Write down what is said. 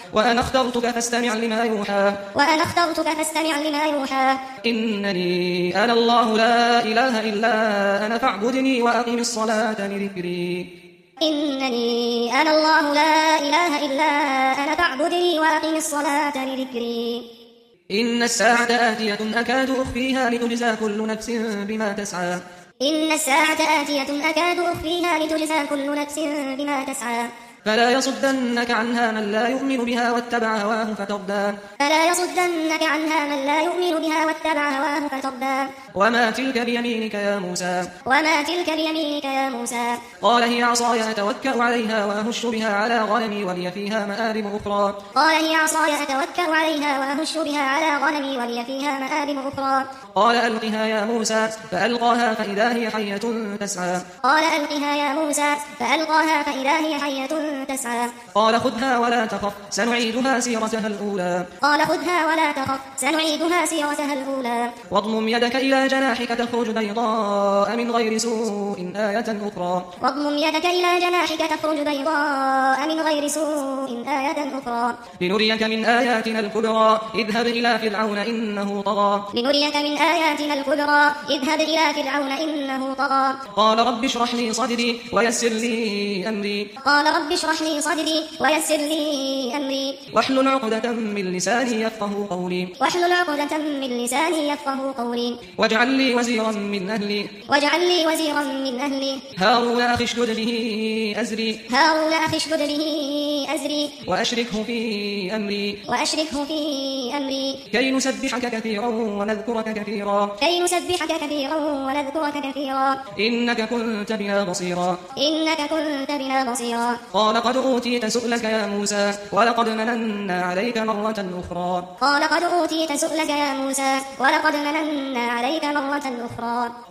وأنا اخترتك فاستمع لما يوحى إنني أنا الله لا إله إلا أنا فاعبدني وأقم الصلاة لذكري إنني أنا الله لا إله إلا أنا فاعبدني وأقم الصلاة لذكري إن الساعة آتية أكاد أخفيها لتجزى كل نفس بما تسعى إن الساعة آتية أكاد أخفيها لتجزى كل نفس بما تسعى فلا يصدنك عنها من لا يؤمن بها واتبع هواه فتردى وما تلك بيمينك يا موسى قال هي عصاي أتوكأ عليها وأهش بها على غنمي ولي فيها مآرب أخرى قال ألقها يا موسى فألقاها فإذا هي حية تسعى قال خذها ولا تخف سنعيدها سيرتها الأولى واضمم يدك إلى جناحك تخرج بيضاء من غير سوء آية أخرى لنريك من آياتنا الكبرى اذهب إلى فرعون إنه طغى قال رب اشرح لي صدري ويسر لي أمري واحلل عقدة من لساني يفقهوا قولي واجعل لي وزيرا من أهلي هارون أخي اشدد به أزري وأشركه في أمري كي نسبحك كثيرا ونذكرك كثيرا إنك كنت بنا بصيرا قال قد أوتيت سؤلك يا موسى ولقد مننا عليك مرة أخرى